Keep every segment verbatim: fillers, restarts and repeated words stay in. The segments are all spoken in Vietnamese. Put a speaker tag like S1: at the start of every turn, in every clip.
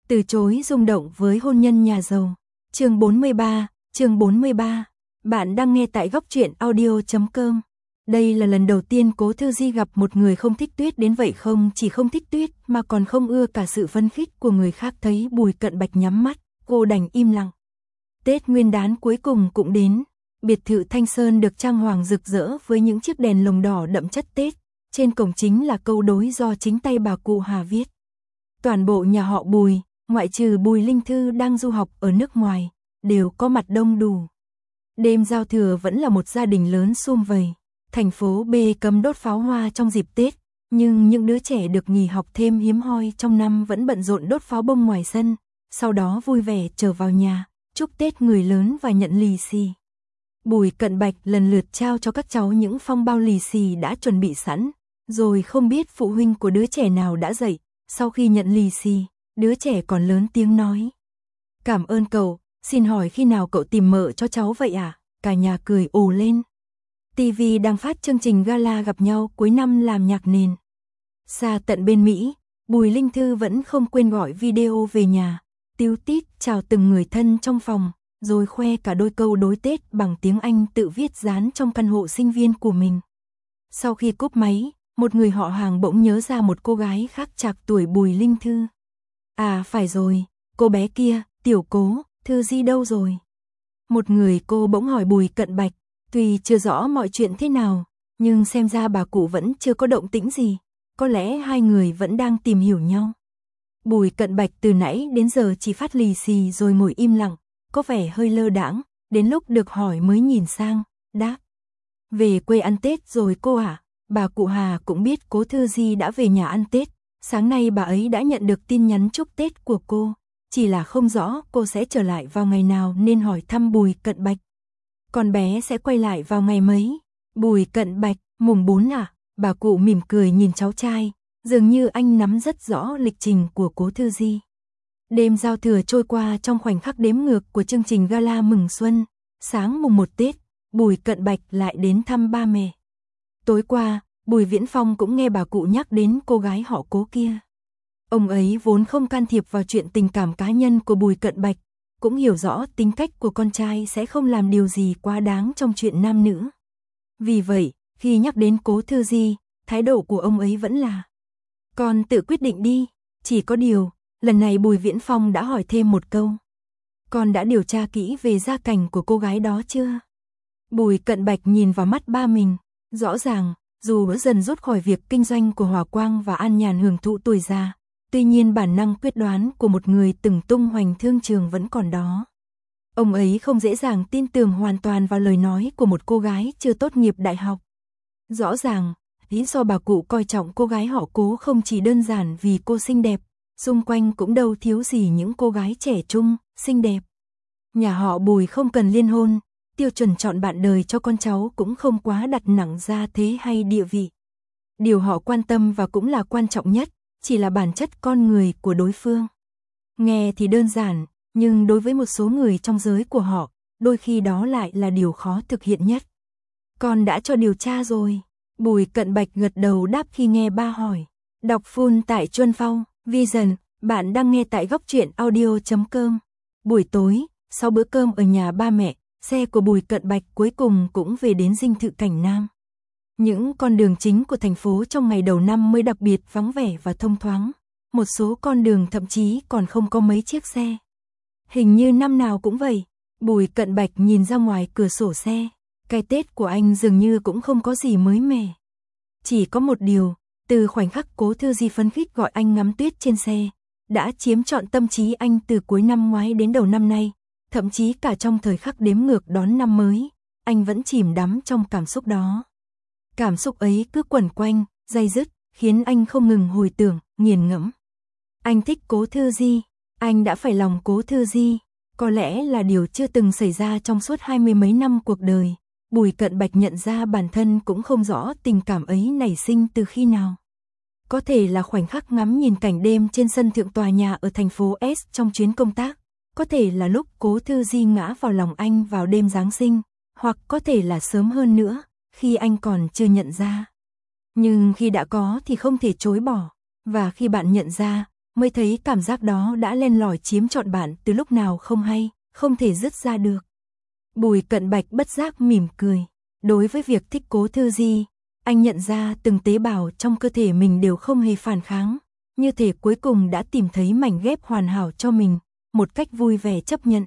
S1: Từ chối rung động với hôn nhân nhà giàu. Chương bốn mươi ba, chương bốn mươi ba. Bạn đang nghe tại góc truyện audio chấm com. Đây là lần đầu tiên Cố Thư Di gặp một người không thích Tuyết đến vậy, không chỉ không thích Tuyết mà còn không ưa cả sự phấn khích của người khác. Thấy Bùi Cận Bạch nhắm mắt, cô đành im lặng. Tết Nguyên đán cuối cùng cũng đến. Biệt thự Thanh Sơn được trang hoàng rực rỡ với những chiếc đèn lồng đỏ đậm chất Tết. Trên cổng chính là câu đối do chính tay bà cụ Hà viết. Toàn bộ nhà họ Bùi, ngoại trừ Bùi Linh Thư đang du học ở nước ngoài, đều có mặt đông đủ. Đêm giao thừa vẫn là một gia đình lớn sum vầy. Thành phố B cấm đốt pháo hoa trong dịp Tết, nhưng những đứa trẻ được nghỉ học thêm hiếm hoi trong năm vẫn bận rộn đốt pháo bông ngoài sân, sau đó vui vẻ trở vào nhà, chúc Tết người lớn và nhận lì xì. Bùi Cận Bạch lần lượt trao cho các cháu những phong bao lì xì đã chuẩn bị sẵn, rồi không biết phụ huynh của đứa trẻ nào đã dậy, sau khi nhận lì xì, đứa trẻ còn lớn tiếng nói: "Cảm ơn cậu, xin hỏi khi nào cậu tìm mợ cho cháu vậy à?" Cả nhà cười ồ lên. ti vi đang phát chương trình gala gặp nhau cuối năm làm nhạc nền. Xa tận bên Mỹ, Bùi Linh Thư vẫn không quên gọi video về nhà, tíu tít chào từng người thân trong phòng, rồi khoe cả đôi câu đối Tết bằng tiếng Anh tự viết dán trong căn hộ sinh viên của mình. Sau khi cúp máy, một người họ hàng bỗng nhớ ra một cô gái khác trạc tuổi Bùi Linh Thư. À phải rồi, cô bé kia, Tiểu Cố, Thư Di đâu rồi? Một người cô bỗng hỏi Bùi Cận Bạch, tuy chưa rõ mọi chuyện thế nào, nhưng xem ra bà cụ vẫn chưa có động tĩnh gì, có lẽ hai người vẫn đang tìm hiểu nhau. Bùi Cận Bạch từ nãy đến giờ chỉ phát lì xì rồi ngồi im lặng, có vẻ hơi lơ đãng, đến lúc được hỏi mới nhìn sang, đáp: "Về quê ăn Tết rồi cô ạ." Bà cụ Hà cũng biết Cố Thư Di đã về nhà ăn Tết, sáng nay bà ấy đã nhận được tin nhắn chúc Tết của cô, chỉ là không rõ cô sẽ trở lại vào ngày nào nên hỏi thăm Bùi Cận Bạch. Con bé sẽ quay lại vào ngày mấy? Bùi Cận Bạch, mùng bốn à? Bà cụ mỉm cười nhìn cháu trai, dường như anh nắm rất rõ lịch trình của Cố Thư Di. Đêm giao thừa trôi qua trong khoảnh khắc đếm ngược của chương trình gala mừng xuân. Sáng mùng một Tết, Bùi Cận Bạch lại đến thăm ba mẹ. Tối qua, Bùi Viễn Phong cũng nghe bà cụ nhắc đến cô gái họ Cố kia. Ông ấy vốn không can thiệp vào chuyện tình cảm cá nhân của Bùi Cận Bạch, cũng hiểu rõ tính cách của con trai sẽ không làm điều gì quá đáng trong chuyện nam nữ. Vì vậy, khi nhắc đến Cố Thư Di, thái độ của ông ấy vẫn là: "Con tự quyết định đi." Chỉ có điều, lần này Bùi Viễn Phong đã hỏi thêm một câu: "Con đã điều tra kỹ về gia cảnh của cô gái đó chưa?" Bùi Cận Bạch nhìn vào mắt ba mình, rõ ràng, dù đã dần rút khỏi việc kinh doanh của Hòa Quang và an nhàn hưởng thụ tuổi già, tuy nhiên bản năng quyết đoán của một người từng tung hoành thương trường vẫn còn đó. Ông ấy không dễ dàng tin tưởng hoàn toàn vào lời nói của một cô gái chưa tốt nghiệp đại học. Rõ ràng, lý do bà cụ coi trọng cô gái họ Cố không chỉ đơn giản vì cô xinh đẹp, xung quanh cũng đâu thiếu gì những cô gái trẻ trung, xinh đẹp. Nhà họ Bùi không cần liên hôn, tiêu chuẩn chọn bạn đời cho con cháu cũng không quá đặt nặng gia thế hay địa vị. Điều họ quan tâm và cũng là quan trọng nhất, chỉ là bản chất con người của đối phương. Nghe thì đơn giản, nhưng đối với một số người trong giới của họ, đôi khi đó lại là điều khó thực hiện nhất. "Con đã cho điều tra rồi." Bùi Cận Bạch gật đầu đáp khi nghe ba hỏi. Đọc full tại Chuân Phong, Vision, bạn đang nghe tại góc truyện audio chấm com. Buổi tối, sau bữa cơm ở nhà ba mẹ, xe của Bùi Cận Bạch cuối cùng cũng về đến dinh thự Cảnh Nam. Những con đường chính của thành phố trong ngày đầu năm mới đặc biệt vắng vẻ và thông thoáng. Một số con đường thậm chí còn không có mấy chiếc xe. Hình như năm nào cũng vậy. Bùi Cận Bạch nhìn ra ngoài cửa sổ xe. Cái Tết của anh dường như cũng không có gì mới mẻ. Chỉ có một điều, từ khoảnh khắc Cố Thư Di phấn khích gọi anh ngắm tuyết trên xe, đã chiếm trọn tâm trí anh từ cuối năm ngoái đến đầu năm nay. Thậm chí cả trong thời khắc đếm ngược đón năm mới, anh vẫn chìm đắm trong cảm xúc đó. Cảm xúc ấy cứ quẩn quanh, day dứt, khiến anh không ngừng hồi tưởng, nghiền ngẫm. Anh thích Cố Thư Di, anh đã phải lòng Cố Thư Di, có lẽ là điều chưa từng xảy ra trong suốt hai mươi mấy năm cuộc đời. Bùi Cận Bạch nhận ra bản thân cũng không rõ tình cảm ấy nảy sinh từ khi nào. Có thể là khoảnh khắc ngắm nhìn cảnh đêm trên sân thượng tòa nhà ở thành phố S trong chuyến công tác, có thể là lúc Cố Thư Di ngã vào lòng anh vào đêm Giáng sinh, hoặc có thể là sớm hơn nữa, khi anh còn chưa nhận ra. Nhưng khi đã có thì không thể chối bỏ, và khi bạn nhận ra, mới thấy cảm giác đó đã len lỏi chiếm trọn bạn từ lúc nào không hay, không thể dứt ra được. Bùi Cận Bạch bất giác mỉm cười. Đối với việc thích Cố Thư Di, anh nhận ra từng tế bào trong cơ thể mình đều không hề phản kháng, như thể cuối cùng đã tìm thấy mảnh ghép hoàn hảo cho mình, một cách vui vẻ chấp nhận.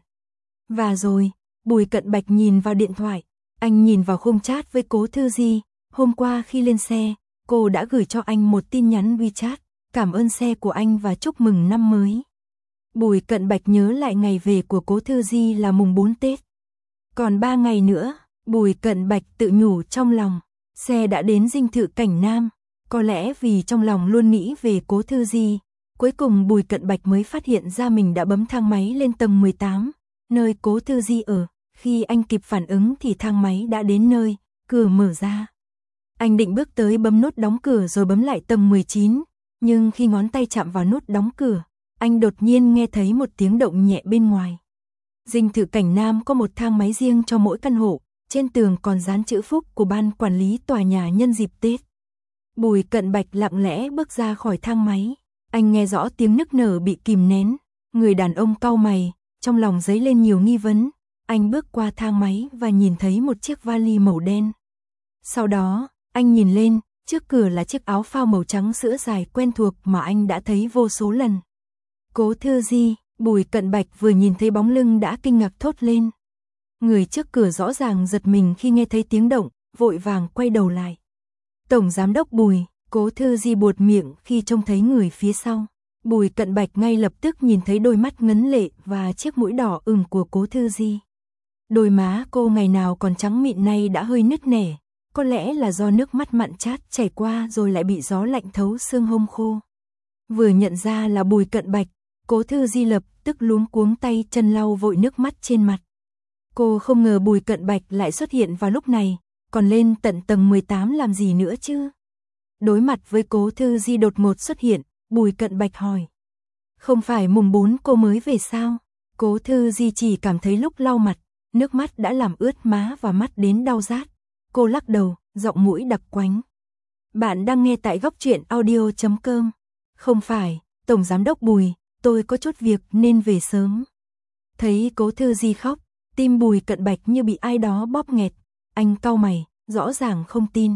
S1: Và rồi, Bùi Cận Bạch nhìn vào điện thoại, anh nhìn vào khung chat với Cố Thư Di, hôm qua khi lên xe, cô đã gửi cho anh một tin nhắn WeChat, cảm ơn xe của anh và chúc mừng năm mới. Bùi Cận Bạch nhớ lại ngày về của Cố Thư Di là mùng bốn Tết. Còn ba ngày nữa, Bùi Cận Bạch tự nhủ trong lòng, xe đã đến dinh thự Cảnh Nam, có lẽ vì trong lòng luôn nghĩ về Cố Thư Di, cuối cùng Bùi Cận Bạch mới phát hiện ra mình đã bấm thang máy lên tầng mười tám, nơi Cố Thư Di ở, khi anh kịp phản ứng thì thang máy đã đến nơi, cửa mở ra. Anh định bước tới bấm nút đóng cửa rồi bấm lại tầng mười chín, nhưng khi ngón tay chạm vào nút đóng cửa, anh đột nhiên nghe thấy một tiếng động nhẹ bên ngoài. Dinh thự Cảnh Nam có một thang máy riêng cho mỗi căn hộ, trên tường còn dán chữ phúc của ban quản lý tòa nhà nhân dịp Tết. Bùi Cận Bạch lặng lẽ bước ra khỏi thang máy, anh nghe rõ tiếng nức nở bị kìm nén, người đàn ông cau mày, trong lòng dấy lên nhiều nghi vấn, anh bước qua thang máy và nhìn thấy một chiếc vali màu đen. Sau đó, anh nhìn lên, trước cửa là chiếc áo phao màu trắng sữa dài quen thuộc mà anh đã thấy vô số lần. Cố Thư Di, Bùi Cận Bạch vừa nhìn thấy bóng lưng đã kinh ngạc thốt lên. Người trước cửa rõ ràng giật mình khi nghe thấy tiếng động, vội vàng quay đầu lại. Tổng giám đốc Bùi, Cố Thư Di buột miệng khi trông thấy người phía sau. Bùi Cận Bạch ngay lập tức nhìn thấy đôi mắt ngấn lệ và chiếc mũi đỏ ửng của Cố Thư Di. Đôi má cô ngày nào còn trắng mịn nay đã hơi nứt nẻ, có lẽ là do nước mắt mặn chát chảy qua rồi lại bị gió lạnh thấu xương hông khô. Vừa nhận ra là Bùi Cận Bạch, Cố Thư Di lập tức luống cuống tay chân lau vội nước mắt trên mặt. Cô không ngờ Bùi Cận Bạch lại xuất hiện vào lúc này, còn lên tận tầng mười tám làm gì nữa chứ? Đối mặt với Cố Thư Di đột ngột xuất hiện, Bùi Cận Bạch hỏi. Không phải mùng bốn cô mới về sao? Cố Thư Di chỉ cảm thấy lúc lau mặt, nước mắt đã làm ướt má và mắt đến đau rát. Cô lắc đầu, giọng mũi đặc quánh. Bạn đang nghe tại góc truyện audio chấm com. Không phải, Tổng Giám đốc Bùi, tôi có chút việc nên về sớm. Thấy Cố Thư Di khóc, tim Bùi Cận Bạch như bị ai đó bóp nghẹt. Anh cau mày, rõ ràng không tin.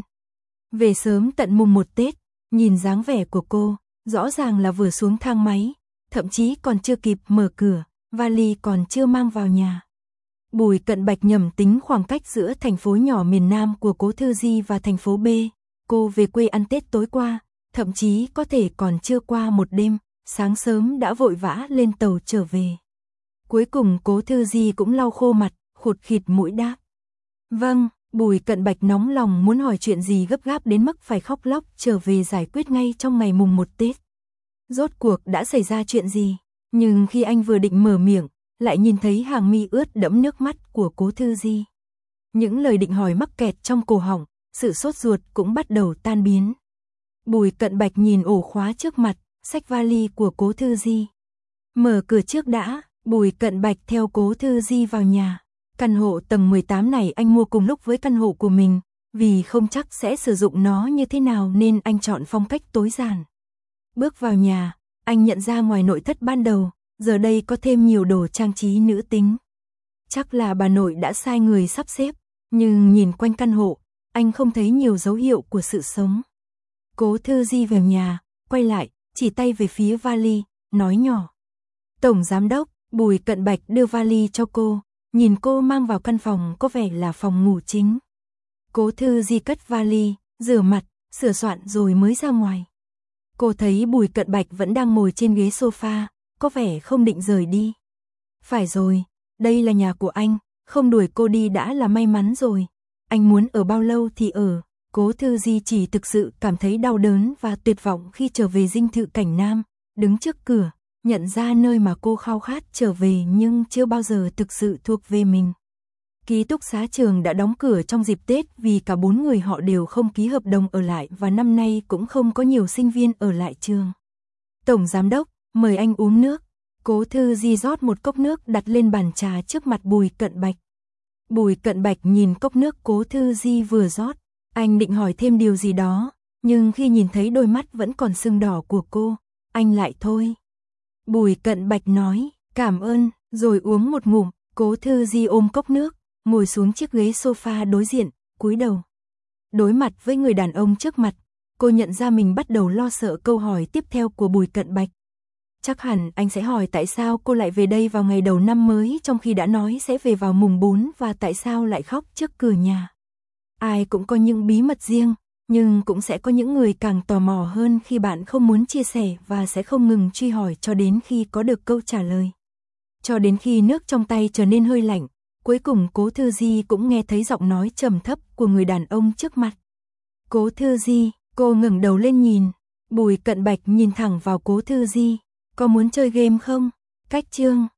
S1: Về sớm tận mùng một Tết, nhìn dáng vẻ của cô, rõ ràng là vừa xuống thang máy, thậm chí còn chưa kịp mở cửa, vali còn chưa mang vào nhà. Bùi Cận Bạch nhầm tính khoảng cách giữa thành phố nhỏ miền Nam của Cố Thư Di và thành phố B. Cô về quê ăn Tết tối qua, thậm chí có thể còn chưa qua một đêm, sáng sớm đã vội vã lên tàu trở về. Cuối cùng Cố Thư Di cũng lau khô mặt, khụt khịt mũi đáp. Vâng, Bùi Cận Bạch nóng lòng muốn hỏi chuyện gì gấp gáp đến mức phải khóc lóc trở về giải quyết ngay trong ngày mùng một Tết. Rốt cuộc đã xảy ra chuyện gì? Nhưng khi anh vừa định mở miệng, lại nhìn thấy hàng mi ướt đẫm nước mắt của Cố Thư Di. Những lời định hỏi mắc kẹt trong cổ họng, sự sốt ruột cũng bắt đầu tan biến. Bùi Cận Bạch nhìn ổ khóa trước mặt, xách vali của Cố Thư Di. Mở cửa trước đã, Bùi Cận Bạch theo Cố Thư Di vào nhà. Căn hộ tầng mười tám này anh mua cùng lúc với căn hộ của mình, vì không chắc sẽ sử dụng nó như thế nào nên anh chọn phong cách tối giản. Bước vào nhà, anh nhận ra ngoài nội thất ban đầu, giờ đây có thêm nhiều đồ trang trí nữ tính. Chắc là bà nội đã sai người sắp xếp, nhưng nhìn quanh căn hộ, anh không thấy nhiều dấu hiệu của sự sống. Cố Thư Di về nhà, quay lại, chỉ tay về phía vali, nói nhỏ. Tổng Giám đốc, Bùi Cận Bạch đưa vali cho cô, nhìn cô mang vào căn phòng có vẻ là phòng ngủ chính. Cố Thư Di cất vali, rửa mặt, sửa soạn rồi mới ra ngoài. Cô thấy Bùi Cận Bạch vẫn đang ngồi trên ghế sofa, có vẻ không định rời đi. Phải rồi, đây là nhà của anh, không đuổi cô đi đã là may mắn rồi. Anh muốn ở bao lâu thì ở. Cố Thư Di chỉ thực sự cảm thấy đau đớn và tuyệt vọng khi trở về dinh thự Cảnh Nam, đứng trước cửa, nhận ra nơi mà cô khao khát trở về nhưng chưa bao giờ thực sự thuộc về mình. Ký túc xá trường đã đóng cửa trong dịp Tết vì cả bốn người họ đều không ký hợp đồng ở lại và năm nay cũng không có nhiều sinh viên ở lại trường. Tổng Giám đốc, mời anh uống nước. Cố Thư Di rót một cốc nước đặt lên bàn trà trước mặt Bùi Cận Bạch. Bùi Cận Bạch nhìn cốc nước Cố Thư Di vừa rót, anh định hỏi thêm điều gì đó, nhưng khi nhìn thấy đôi mắt vẫn còn sưng đỏ của cô, anh lại thôi. Bùi Cận Bạch nói, cảm ơn, rồi uống một ngụm. Cố Thư Di ôm cốc nước, ngồi xuống chiếc ghế sofa đối diện, cúi đầu. Đối mặt với người đàn ông trước mặt, cô nhận ra mình bắt đầu lo sợ câu hỏi tiếp theo của Bùi Cận Bạch. Chắc hẳn anh sẽ hỏi tại sao cô lại về đây vào ngày đầu năm mới trong khi đã nói sẽ về vào mùng bốn và tại sao lại khóc trước cửa nhà. Ai cũng có những bí mật riêng, nhưng cũng sẽ có những người càng tò mò hơn khi bạn không muốn chia sẻ và sẽ không ngừng truy hỏi cho đến khi có được câu trả lời. Cho đến khi nước trong tay trở nên hơi lạnh, cuối cùng Cố Thư Di cũng nghe thấy giọng nói trầm thấp của người đàn ông trước mặt. Cố Thư Di, cô ngẩng đầu lên nhìn. Bùi Cận Bạch nhìn thẳng vào Cố Thư Di. Có muốn chơi game không? Cách chương